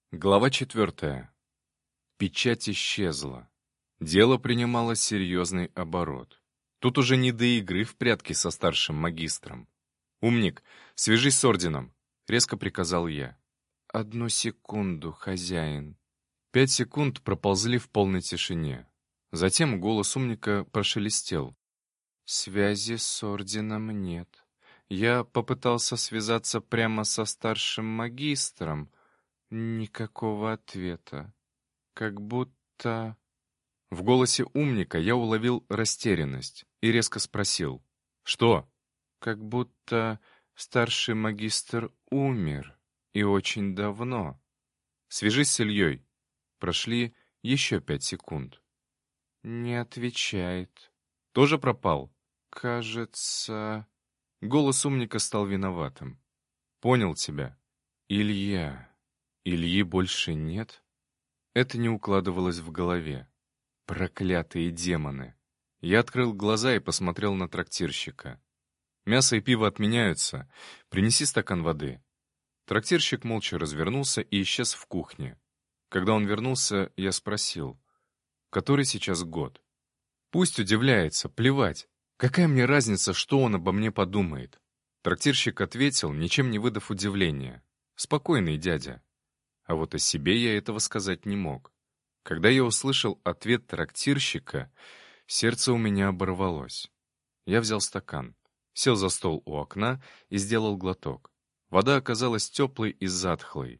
Глава 4. Печать исчезла. Дело принимало серьезный оборот. Тут уже не до игры в прятки со старшим магистром. «Умник, свяжись с орденом», — резко приказал я. «Одну секунду, хозяин». 5 секунд проползли в полной тишине. Затем голос умника прошелестел. «Связи с орденом нет. Я попытался связаться прямо со старшим магистром. Никакого ответа. Как будто...» В голосе умника я уловил растерянность и резко спросил. «Что?» «Как будто старший магистр умер. И очень давно. Свяжись с Ильей». Прошли еще 5 секунд. «Не отвечает». «Тоже пропал?» «Кажется...» Голос умника стал виноватым. «Понял тебя. Илья. Ильи больше нет?» Это не укладывалось в голове. Проклятые демоны. Я открыл глаза и посмотрел на трактирщика. «Мясо и пиво отменяются. Принеси стакан воды». Трактирщик молча развернулся и исчез в кухне. Когда он вернулся, я спросил, который сейчас год. Пусть удивляется, плевать. Какая мне разница, что он обо мне подумает? Трактирщик ответил, ничем не выдав удивления. Спокойный дядя. А вот о себе я этого сказать не мог. Когда я услышал ответ трактирщика, сердце у меня оборвалось. Я взял стакан, сел за стол у окна и сделал глоток. Вода оказалась теплой и затхлой.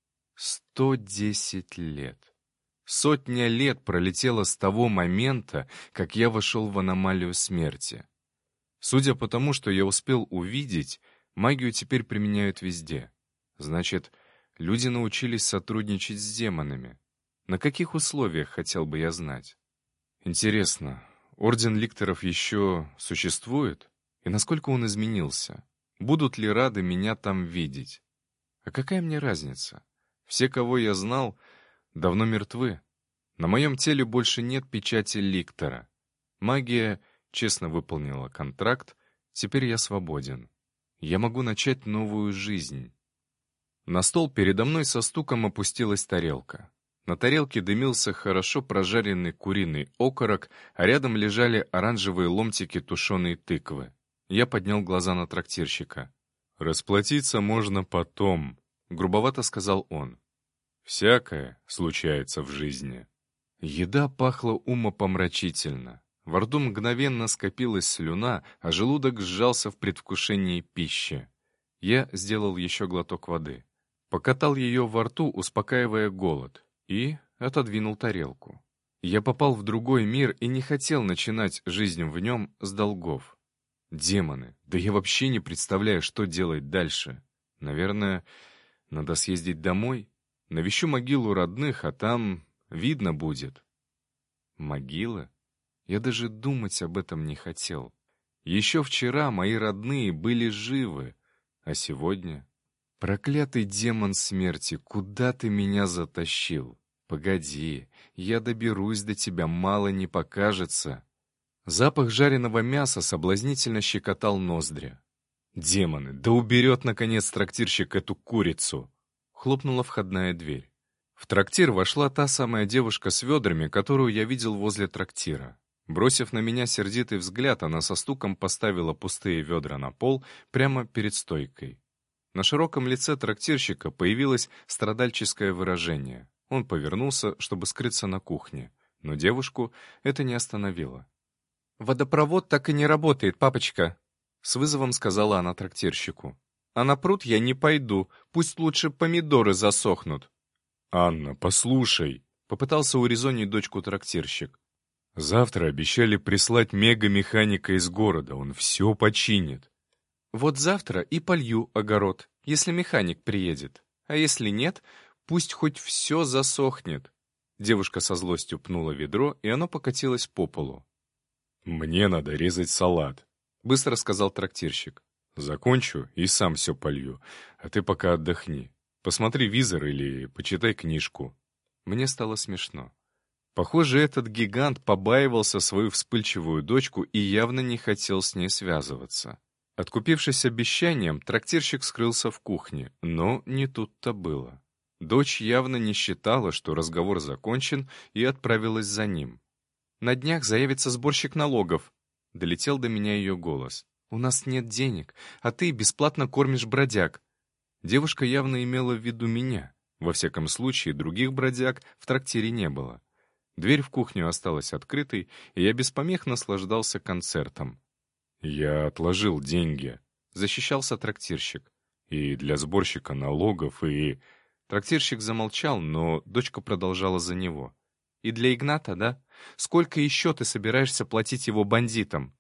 110 лет. Сотня лет пролетела с того момента, как я вошел в аномалию смерти. Судя по тому, что я успел увидеть, магию теперь применяют везде. Значит, люди научились сотрудничать с демонами. На каких условиях, хотел бы я знать? Интересно, Орден Ликторов еще существует? И насколько он изменился? Будут ли рады меня там видеть? А какая мне разница? Все, кого я знал, давно мертвы. На моем теле больше нет печати Ликтора. Магия честно выполнила контракт, теперь я свободен. Я могу начать новую жизнь. На стол передо мной со стуком опустилась тарелка. На тарелке дымился хорошо прожаренный куриный окорок, а рядом лежали оранжевые ломтики тушеной тыквы. Я поднял глаза на трактирщика. «Расплатиться можно потом», — грубовато сказал он. «Всякое случается в жизни». Еда пахла умопомрачительно. Во рту мгновенно скопилась слюна, а желудок сжался в предвкушении пищи. Я сделал еще глоток воды. Покатал ее во рту, успокаивая голод, и отодвинул тарелку. Я попал в другой мир и не хотел начинать жизнь в нем с долгов. Демоны, да я вообще не представляю, что делать дальше. Наверное, надо съездить домой, навещу могилу родных, а там видно будет. Могила? Я даже думать об этом не хотел. Еще вчера мои родные были живы, а сегодня... Проклятый демон смерти, куда ты меня затащил? Погоди, я доберусь до тебя, мало не покажется. Запах жареного мяса соблазнительно щекотал ноздри. Демоны, да уберет, наконец, трактирщик эту курицу! Хлопнула входная дверь. В трактир вошла та самая девушка с ведрами, которую я видел возле трактира. Бросив на меня сердитый взгляд, она со стуком поставила пустые ведра на пол прямо перед стойкой. На широком лице трактирщика появилось страдальческое выражение. Он повернулся, чтобы скрыться на кухне, но девушку это не остановило. «Водопровод так и не работает, папочка», — с вызовом сказала она трактирщику. «А на пруд я не пойду, пусть лучше помидоры засохнут». «Анна, послушай», — попытался урезонить дочку трактирщик. «Завтра обещали прислать мега-механика из города, он все починит». «Вот завтра и полью огород, если механик приедет. А если нет, пусть хоть все засохнет». Девушка со злостью пнула ведро, и оно покатилось по полу. «Мне надо резать салат», — быстро сказал трактирщик. «Закончу и сам все полью, а ты пока отдохни. Посмотри визор или почитай книжку». Мне стало смешно. Похоже, этот гигант побаивался свою вспыльчивую дочку и явно не хотел с ней связываться. Откупившись обещанием, трактирщик скрылся в кухне, но не тут-то было. Дочь явно не считала, что разговор закончен, и отправилась за ним. «На днях заявится сборщик налогов», — долетел до меня ее голос. «У нас нет денег, а ты бесплатно кормишь бродяг». Девушка явно имела в виду меня. Во всяком случае, других бродяг в трактире не было. Дверь в кухню осталась открытой, и я без помех наслаждался концертом. «Я отложил деньги», — защищался трактирщик. «И для сборщика налогов, и...» Трактирщик замолчал, но дочка продолжала за него. «И для Игната, да? Сколько еще ты собираешься платить его бандитам?»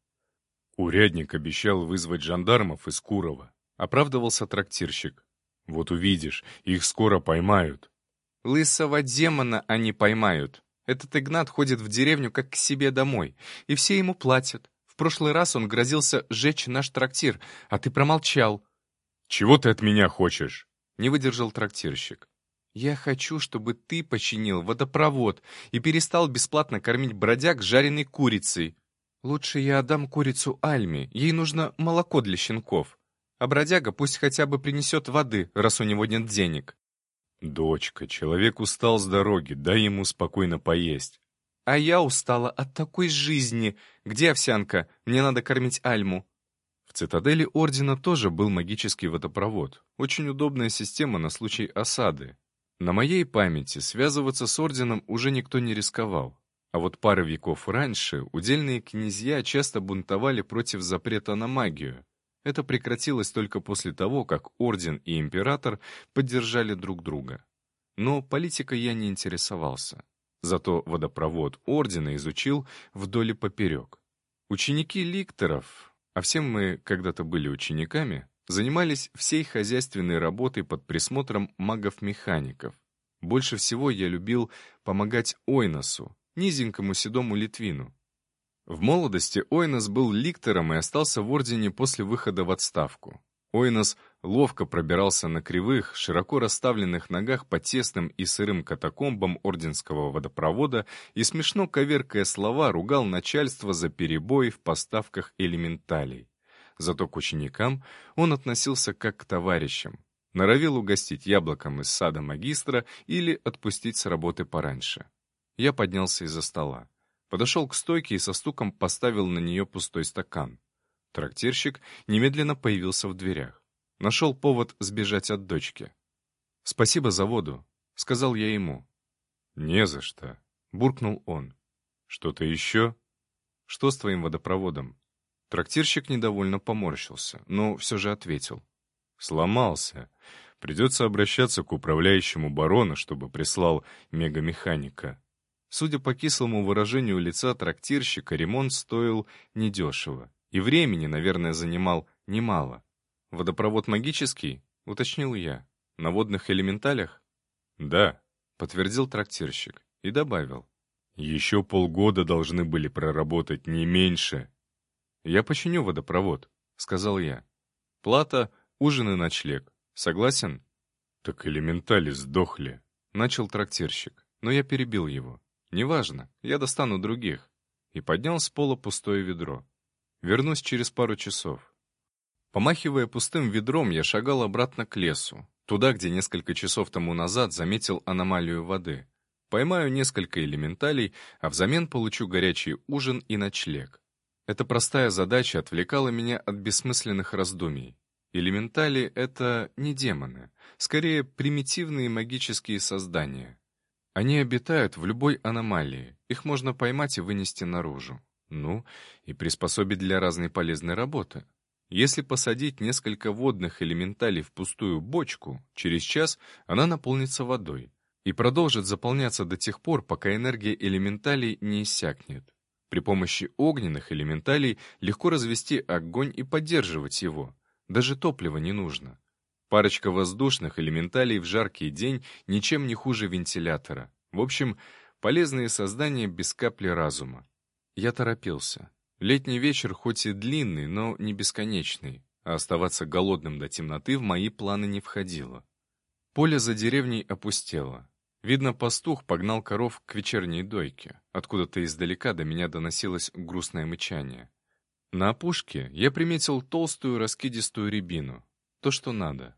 Урядник обещал вызвать жандармов из Курова. Оправдывался трактирщик. «Вот увидишь, их скоро поймают». «Лысого демона они поймают. Этот Игнат ходит в деревню как к себе домой, и все ему платят. В прошлый раз он грозился сжечь наш трактир, а ты промолчал». «Чего ты от меня хочешь?» — не выдержал трактирщик. «Я хочу, чтобы ты починил водопровод и перестал бесплатно кормить бродяг жареной курицей. Лучше я отдам курицу Альме, ей нужно молоко для щенков. А бродяга пусть хотя бы принесет воды, раз у него нет денег». «Дочка, человек устал с дороги, дай ему спокойно поесть». «А я устала от такой жизни. Где овсянка? Мне надо кормить Альму». В цитадели Ордена тоже был магический водопровод. Очень удобная система на случай осады. На моей памяти связываться с Орденом уже никто не рисковал. А вот пару веков раньше удельные князья часто бунтовали против запрета на магию. Это прекратилось только после того, как Орден и Император поддержали друг друга. Но политикой я не интересовался. Зато водопровод Ордена изучил вдоль и поперек. Ученики ликторов, а все мы когда-то были учениками, занимались всей хозяйственной работой под присмотром магов-механиков. Больше всего я любил помогать Ойносу, низенькому седому литвину. В молодости Ойнос был ликтором и остался в Ордене после выхода в отставку. Ойнос ловко пробирался на кривых, широко расставленных ногах по тесным и сырым катакомбам орденского водопровода и, смешно коверкая слова, ругал начальство за перебои в поставках элементалей. Зато к ученикам он относился как к товарищам. Норовил угостить яблоком из сада магистра или отпустить с работы пораньше. Я поднялся из-за стола. Подошел к стойке и со стуком поставил на нее пустой стакан. Трактирщик немедленно появился в дверях. Нашел повод сбежать от дочки. «Спасибо за воду», — сказал я ему. «Не за что», — буркнул он. «Что-то еще?» «Что с твоим водопроводом?» Трактирщик недовольно поморщился, но все же ответил. «Сломался. Придется обращаться к управляющему барона, чтобы прислал мегамеханика». Судя по кислому выражению лица трактирщика, ремонт стоил недешево. И времени, наверное, занимал немало. «Водопровод магический?» — уточнил я. «На водных элементалях?» «Да», — подтвердил трактирщик и добавил. «Еще полгода должны были проработать, не меньше». «Я починю водопровод», — сказал я. «Плата — ужин и ночлег. Согласен?» «Так элементали сдохли», — начал трактирщик, но я перебил его. «Неважно, я достану других». И поднял с пола пустое ведро. Вернусь через пару часов. Помахивая пустым ведром, я шагал обратно к лесу, туда, где несколько часов тому назад заметил аномалию воды. Поймаю несколько элементалей, а взамен получу горячий ужин и ночлег. Эта простая задача отвлекала меня от бессмысленных раздумий. Элементали — это не демоны, скорее примитивные магические создания. Они обитают в любой аномалии, их можно поймать и вынести наружу. Ну, и приспособить для разной полезной работы. Если посадить несколько водных элементалей в пустую бочку, через час она наполнится водой и продолжит заполняться до тех пор, пока энергия элементалей не иссякнет. При помощи огненных элементалей легко развести огонь и поддерживать его. Даже топлива не нужно. Парочка воздушных элементалей в жаркий день ничем не хуже вентилятора. В общем, полезные создания без капли разума. Я торопился. Летний вечер хоть и длинный, но не бесконечный, а оставаться голодным до темноты в мои планы не входило. Поле за деревней опустело. Видно, пастух погнал коров к вечерней дойке. Откуда-то издалека до меня доносилось грустное мычание. На опушке я приметил толстую раскидистую рябину. То, что надо.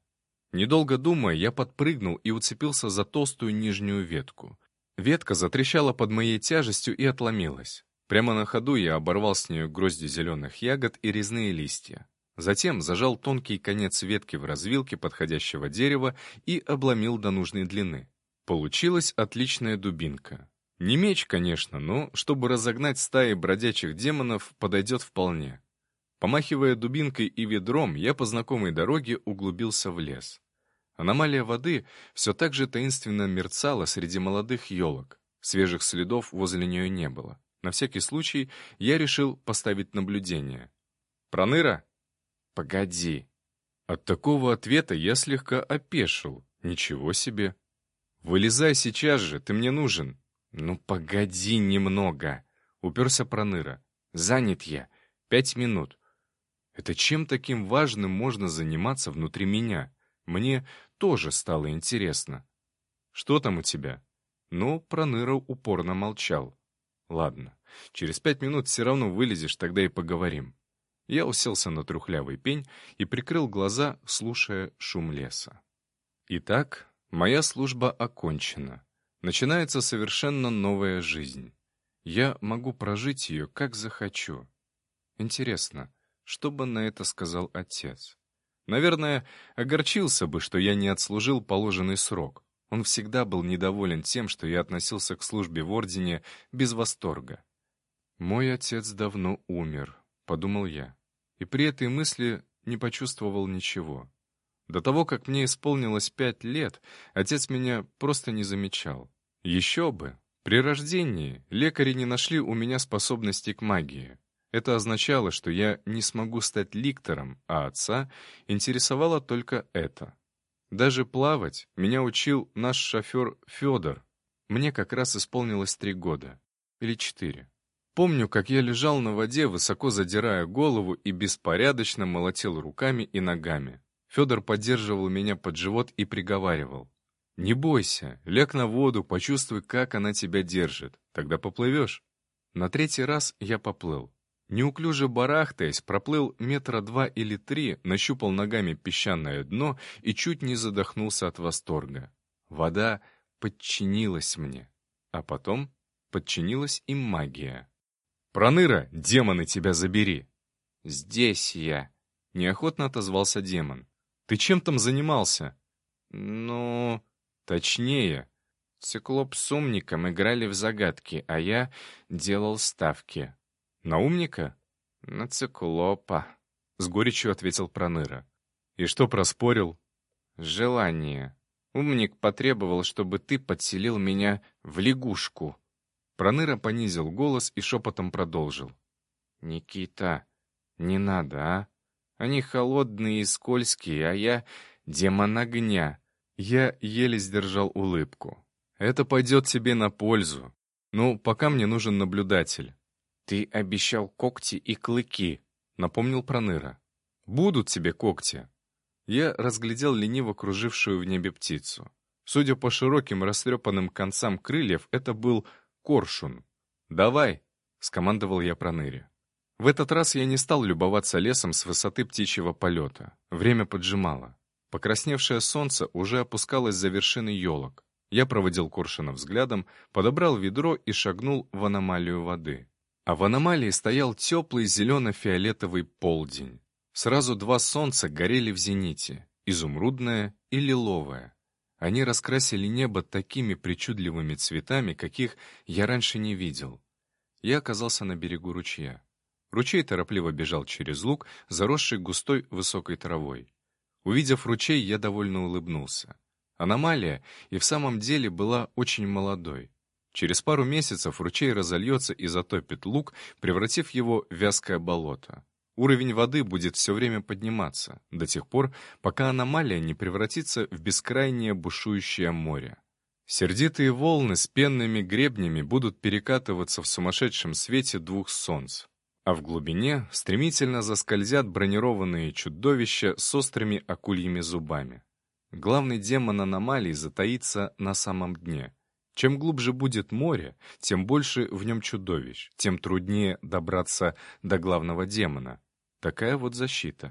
Недолго думая, я подпрыгнул и уцепился за толстую нижнюю ветку. Ветка затрещала под моей тяжестью и отломилась. Прямо на ходу я оборвал с нее грозди зеленых ягод и резные листья. Затем зажал тонкий конец ветки в развилке подходящего дерева и обломил до нужной длины. Получилась отличная дубинка. Не меч, конечно, но чтобы разогнать стаи бродячих демонов, подойдет вполне. Помахивая дубинкой и ведром, я по знакомой дороге углубился в лес. Аномалия воды все так же таинственно мерцала среди молодых елок. Свежих следов возле нее не было. На всякий случай я решил поставить наблюдение. «Проныра?» «Погоди». От такого ответа я слегка опешил. Ничего себе. «Вылезай сейчас же, ты мне нужен». «Ну погоди немного», — уперся Проныра. «Занят я. 5 минут». Это чем таким важным можно заниматься внутри меня? Мне тоже стало интересно. «Что там у тебя?» Но Проныра упорно молчал. «Ладно, через 5 минут все равно вылезешь, тогда и поговорим». Я уселся на трухлявый пень и прикрыл глаза, слушая шум леса. Итак, моя служба окончена. Начинается совершенно новая жизнь. Я могу прожить ее, как захочу. Интересно, что бы на это сказал отец? Наверное, огорчился бы, что я не отслужил положенный срок. Он всегда был недоволен тем, что я относился к службе в ордене без восторга. «Мой отец давно умер», — подумал я, и при этой мысли не почувствовал ничего. До того, как мне исполнилось 5 лет, отец меня просто не замечал. Еще бы! При рождении лекари не нашли у меня способностей к магии. Это означало, что я не смогу стать ликтором, а отца интересовало только это. Даже плавать меня учил наш шофер Федор. Мне как раз исполнилось 3 года. Или 4. Помню, как я лежал на воде, высоко задирая голову и беспорядочно молотил руками и ногами. Федор поддерживал меня под живот и приговаривал. «Не бойся, ляг на воду, почувствуй, как она тебя держит. Тогда поплывешь». На 3-й раз я поплыл. Неуклюже барахтаясь, проплыл 2 метра или 3, нащупал ногами песчаное дно и чуть не задохнулся от восторга. Вода подчинилась мне. А потом подчинилась и магия. «Проныра, демоны тебя забери!» «Здесь я», — неохотно отозвался демон. «Ты чем там занимался?» «Ну...» «Точнее». «Циклоп с умником играли в загадки, а я делал ставки». «На умника?» «На циклопа», — с горечью ответил Проныра. «И что проспорил?» «Желание. Умник потребовал, чтобы ты подселил меня в лягушку». Проныра понизил голос и шепотом продолжил. «Никита, не надо, а? Они холодные и скользкие, а я демон огня». Я еле сдержал улыбку. «Это пойдет тебе на пользу. Ну, пока мне нужен наблюдатель». «Ты обещал когти и клыки», — напомнил Проныра. «Будут тебе когти». Я разглядел лениво кружившую в небе птицу. Судя по широким растрепанным концам крыльев, это был коршун. «Давай», — скомандовал я Проныре. В этот раз я не стал любоваться лесом с высоты птичьего полета. Время поджимало. Покрасневшее солнце уже опускалось за вершины елок. Я проводил коршуна взглядом, подобрал ведро и шагнул в аномалию воды. А в аномалии стоял теплый зелено-фиолетовый полдень. Сразу 2 солнца горели в зените, изумрудное и лиловое. Они раскрасили небо такими причудливыми цветами, каких я раньше не видел. Я оказался на берегу ручья. Ручей торопливо бежал через луг, заросший густой высокой травой. Увидев ручей, я довольно улыбнулся. Аномалия и в самом деле была очень молодой. Через пару месяцев ручей разольется и затопит луг, превратив его в вязкое болото. Уровень воды будет все время подниматься, до тех пор, пока аномалия не превратится в бескрайнее бушующее море. Сердитые волны с пенными гребнями будут перекатываться в сумасшедшем свете 2 солнц. А в глубине стремительно заскользят бронированные чудовища с острыми акульими зубами. Главный демон аномалии затаится на самом дне. Чем глубже будет море, тем больше в нем чудовищ, тем труднее добраться до главного демона. Такая вот защита.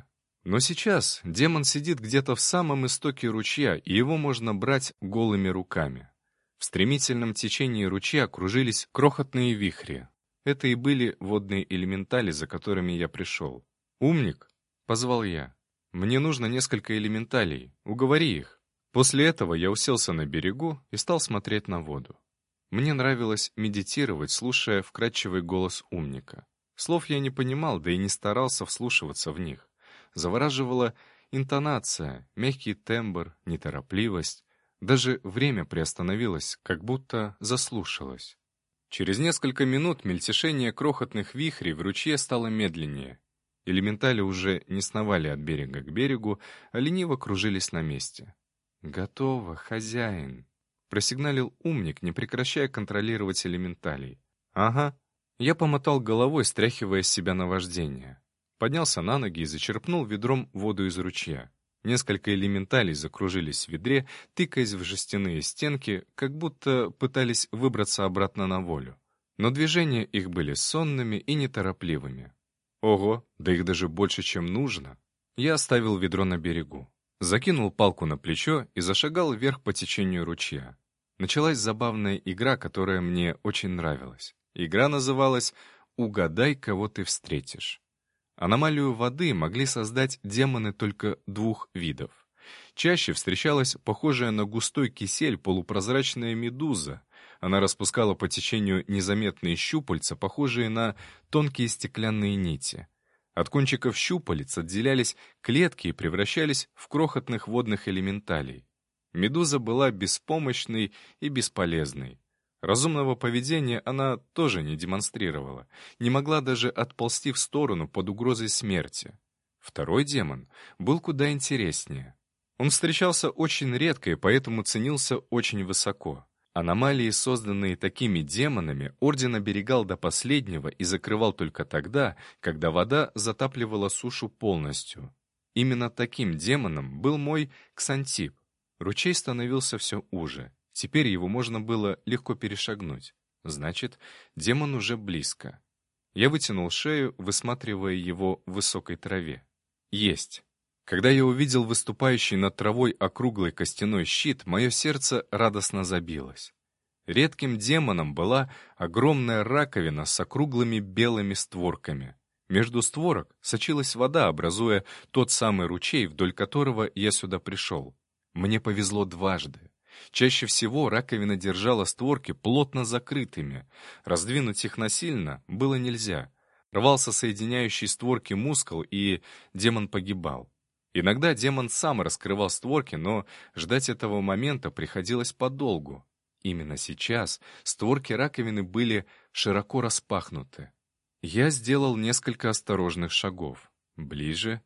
Но сейчас демон сидит где-то в самом истоке ручья, и его можно брать голыми руками. В стремительном течении ручья кружились крохотные вихри. Это и были водные элементали, за которыми я пришел. «Умник!» — позвал я. «Мне нужно несколько элементалей. Уговори их». После этого я уселся на берегу и стал смотреть на воду. Мне нравилось медитировать, слушая вкрадчивый голос умника. Слов я не понимал, да и не старался вслушиваться в них. Завораживала интонация, мягкий тембр, неторопливость. Даже время приостановилось, как будто заслушалось. Через несколько минут мельтешение крохотных вихрей в ручье стало медленнее. Элементали уже не сновали от берега к берегу, а лениво кружились на месте. «Готово, хозяин», — просигналил умник, не прекращая контролировать элементалей. «Ага». Я помотал головой, стряхивая с себя наваждение. Поднялся на ноги и зачерпнул ведром воду из ручья. Несколько элементалей закружились в ведре, тыкаясь в жестяные стенки, как будто пытались выбраться обратно на волю. Но движения их были сонными и неторопливыми. Ого, да их даже больше, чем нужно. Я оставил ведро на берегу. Закинул палку на плечо и зашагал вверх по течению ручья. Началась забавная игра, которая мне очень нравилась. Игра называлась «Угадай, кого ты встретишь». Аномалию воды могли создать демоны только двух видов. Чаще встречалась похожая на густой кисель полупрозрачная медуза. Она распускала по течению незаметные щупальца, похожие на тонкие стеклянные нити. От кончиков щупалец отделялись клетки и превращались в крохотных водных элементалей. Медуза была беспомощной и бесполезной. Разумного поведения она тоже не демонстрировала, не могла даже отползти в сторону под угрозой смерти. Второй демон был куда интереснее. Он встречался очень редко и поэтому ценился очень высоко. Аномалии, созданные такими демонами, Орден оберегал до последнего и закрывал только тогда, когда вода затапливала сушу полностью. Именно таким демоном был мой Ксантип. Ручей становился все уже. Теперь его можно было легко перешагнуть. Значит, демон уже близко. Я вытянул шею, высматривая его в высокой траве. Есть. Когда я увидел выступающий над травой округлый костяной щит, мое сердце радостно забилось. Редким демоном была огромная раковина с округлыми белыми створками. Между створок сочилась вода, образуя тот самый ручей, вдоль которого я сюда пришел. Мне повезло дважды. Чаще всего раковина держала створки плотно закрытыми. Раздвинуть их насильно было нельзя. Рвался соединяющий створки мускул, и демон погибал. Иногда демон сам раскрывал створки, но ждать этого момента приходилось подолгу. Именно сейчас створки раковины были широко распахнуты. Я сделал несколько осторожных шагов. Ближе,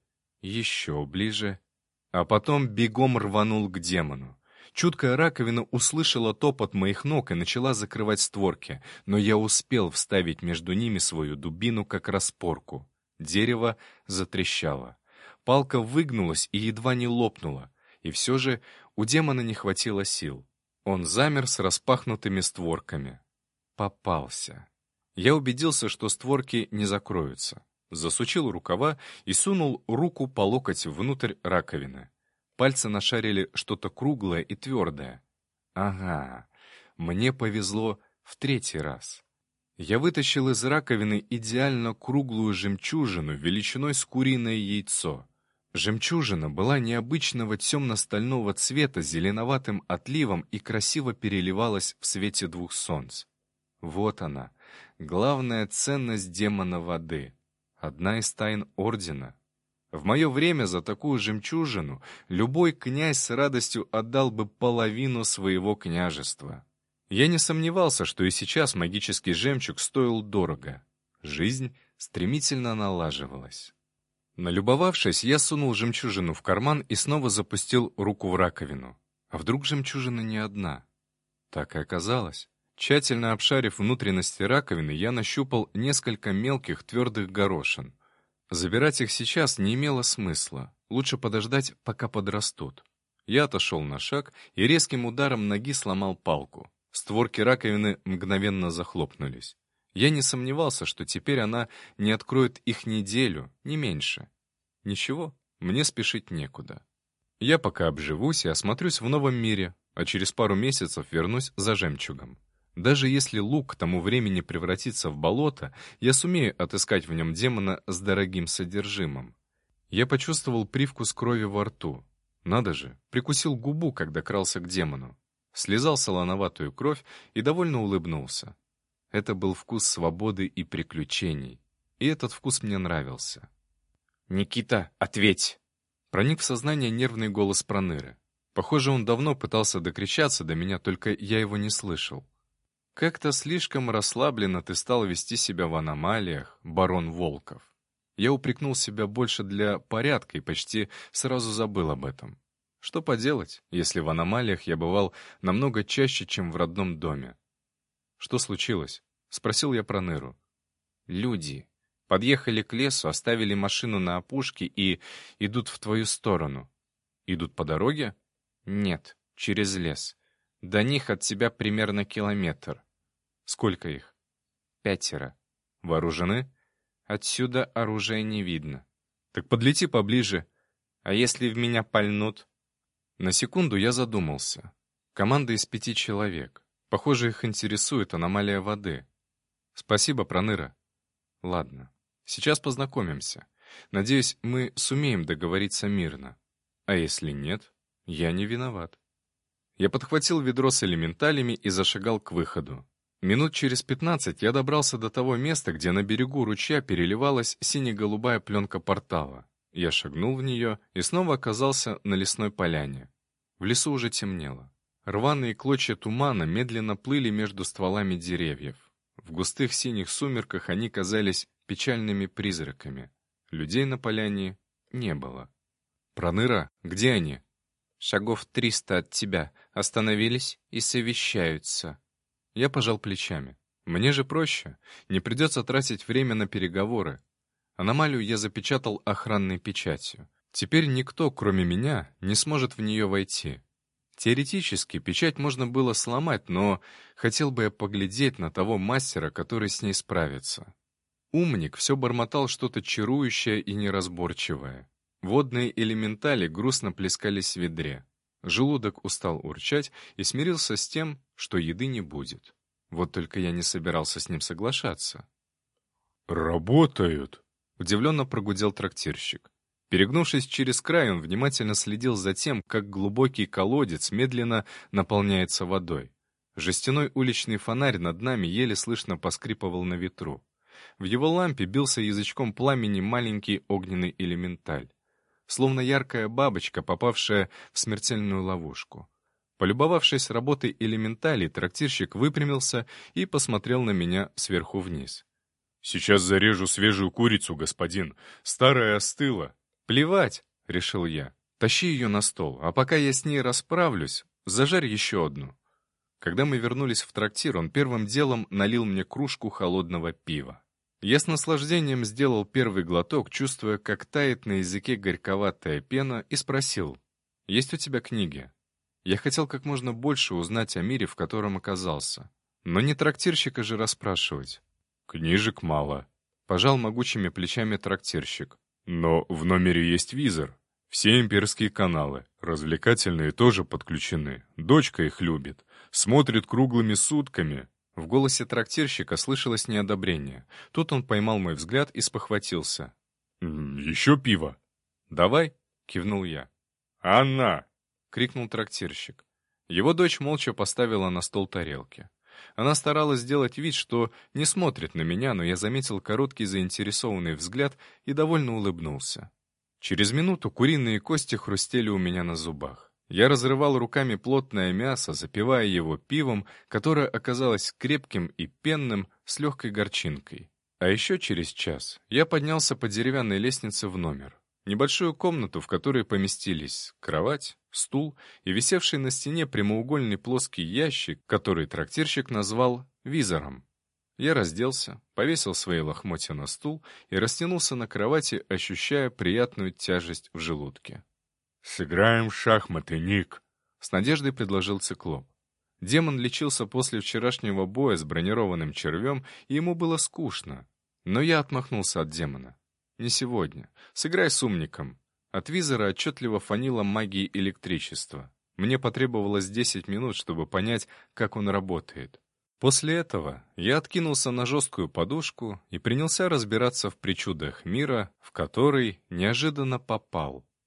еще ближе. А потом бегом рванул к демону. Чуткая раковина услышала топот моих ног и начала закрывать створки, но я успел вставить между ними свою дубину как распорку. Дерево затрещало. Палка выгнулась и едва не лопнула, и все же у демона не хватило сил. Он замер с распахнутыми створками. Попался. Я убедился, что створки не закроются. Засучил рукава и сунул руку по локоть внутрь раковины. Пальцы нашарили что-то круглое и твердое. Ага, мне повезло в третий раз. Я вытащил из раковины идеально круглую жемчужину величиной с куриное яйцо. Жемчужина была необычного темно-стального цвета с зеленоватым отливом и красиво переливалась в свете двух солнц. Вот она, главная ценность демона воды. Одна из тайн Ордена. В мое время за такую жемчужину любой князь с радостью отдал бы половину своего княжества. Я не сомневался, что и сейчас магический жемчуг стоил дорого. Жизнь стремительно налаживалась. Налюбовавшись, я сунул жемчужину в карман и снова запустил руку в раковину. А вдруг жемчужина не одна? Так и оказалось. Тщательно обшарив внутренности раковины, я нащупал несколько мелких твердых горошин. Забирать их сейчас не имело смысла. Лучше подождать, пока подрастут. Я отошел на шаг и резким ударом ноги сломал палку. Створки раковины мгновенно захлопнулись. Я не сомневался, что теперь она не откроет их неделю, не меньше. Ничего, Мне спешить некуда. Я пока обживусь и осмотрюсь в новом мире, а через пару месяцев вернусь за жемчугом. Даже если луг к тому времени превратится в болото, я сумею отыскать в нем демона с дорогим содержимым. Я почувствовал привкус крови во рту. Надо же, прикусил губу, когда крался к демону. Слизал солоноватую кровь и довольно улыбнулся. Это был вкус свободы и приключений. И этот вкус мне нравился. «Никита, ответь!» Проник в сознание нервный голос Проныры. Похоже, он давно пытался докричаться до меня, только я его не слышал. «Как-то слишком расслабленно ты стал вести себя в аномалиях, барон Волков». Я упрекнул себя больше для порядка и почти сразу забыл об этом. Что поделать, если в аномалиях я бывал намного чаще, чем в родном доме? «Что случилось?» — спросил я Проныру. «Люди. Подъехали к лесу, оставили машину на опушке и идут в твою сторону». «Идут по дороге?» «Нет, через лес. До них от тебя примерно километр». «Сколько их?» 5. «Вооружены?» «Отсюда оружия не видно». «Так подлети поближе». «А если в меня пальнут?» На секунду я задумался. Команда из 5 человек. Похоже, их интересует аномалия воды. Спасибо, Проныра. Ладно, сейчас познакомимся. Надеюсь, мы сумеем договориться мирно. А если нет, я не виноват. Я подхватил ведро с элементалями и зашагал к выходу. Минут через 15 я добрался до того места, где на берегу ручья переливалась сине-голубая пленка портала. Я шагнул в нее и снова оказался на лесной поляне. В лесу уже темнело. Рваные клочья тумана медленно плыли между стволами деревьев. В густых синих сумерках они казались печальными призраками. Людей на поляне не было. «Проныра, где они?» «Шагов 300 от тебя. Остановились и совещаются». Я пожал плечами. Мне же проще. Не придется тратить время на переговоры. Аномалию я запечатал охранной печатью. Теперь никто, кроме меня, не сможет в нее войти. Теоретически печать можно было сломать, но хотел бы я поглядеть на того мастера, который с ней справится. Умник все бормотал что-то чарующее и неразборчивое. Водные элементали грустно плескались в ведре. Желудок устал урчать и смирился с тем, что еды не будет. Вот только я не собирался с ним соглашаться. «Работают!» — удивленно прогудел трактирщик. Перегнувшись через край, он внимательно следил за тем, как глубокий колодец медленно наполняется водой. Жестяной уличный фонарь над нами еле слышно поскрипывал на ветру. В его лампе бился язычком пламени маленький огненный элементаль, словно яркая бабочка, попавшая в смертельную ловушку. Полюбовавшись работой элементалей, трактирщик выпрямился и посмотрел на меня сверху вниз. «Сейчас зарежу свежую курицу, господин. Старая остыла». «Плевать», — решил я. «Тащи ее на стол, а пока я с ней расправлюсь, зажарь еще одну». Когда мы вернулись в трактир, он первым делом налил мне кружку холодного пива. Я с наслаждением сделал первый глоток, чувствуя, как тает на языке горьковатая пена, и спросил: «Есть у тебя книги?» Я хотел как можно больше узнать о мире, в котором оказался. Но не трактирщика же расспрашивать. «Книжек мало», — пожал могучими плечами трактирщик. «Но в номере есть визор. Все имперские каналы, развлекательные тоже подключены. Дочка их любит. Смотрит круглыми сутками». В голосе трактирщика слышалось неодобрение. Тут он поймал мой взгляд и спохватился. «Еще пиво?» «Давай», — кивнул я. «Анна!» — крикнул трактирщик. Его дочь молча поставила на стол тарелки. Она старалась сделать вид, что не смотрит на меня, но я заметил короткий заинтересованный взгляд и довольно улыбнулся. Через минуту куриные кости хрустели у меня на зубах. Я разрывал руками плотное мясо, запивая его пивом, которое оказалось крепким и пенным, с легкой горчинкой. А еще через час я поднялся по деревянной лестнице в номер. Небольшую комнату, в которой поместились кровать, стул и висевший на стене прямоугольный плоский ящик, который трактирщик назвал визором. Я разделся, повесил свои лохмотья на стул и растянулся на кровати, ощущая приятную тяжесть в желудке. «Сыграем в шахматы, Ник», — с надеждой предложил циклоп. Демон лечился после вчерашнего боя с бронированным червем, и ему было скучно. Но я отмахнулся от демона. «Не сегодня. Сыграй с умником». От визора отчетливо фанило магией электричества. Мне потребовалось 10 минут, чтобы понять, как он работает. После этого я откинулся на жесткую подушку и принялся разбираться в причудах мира, в который неожиданно попал.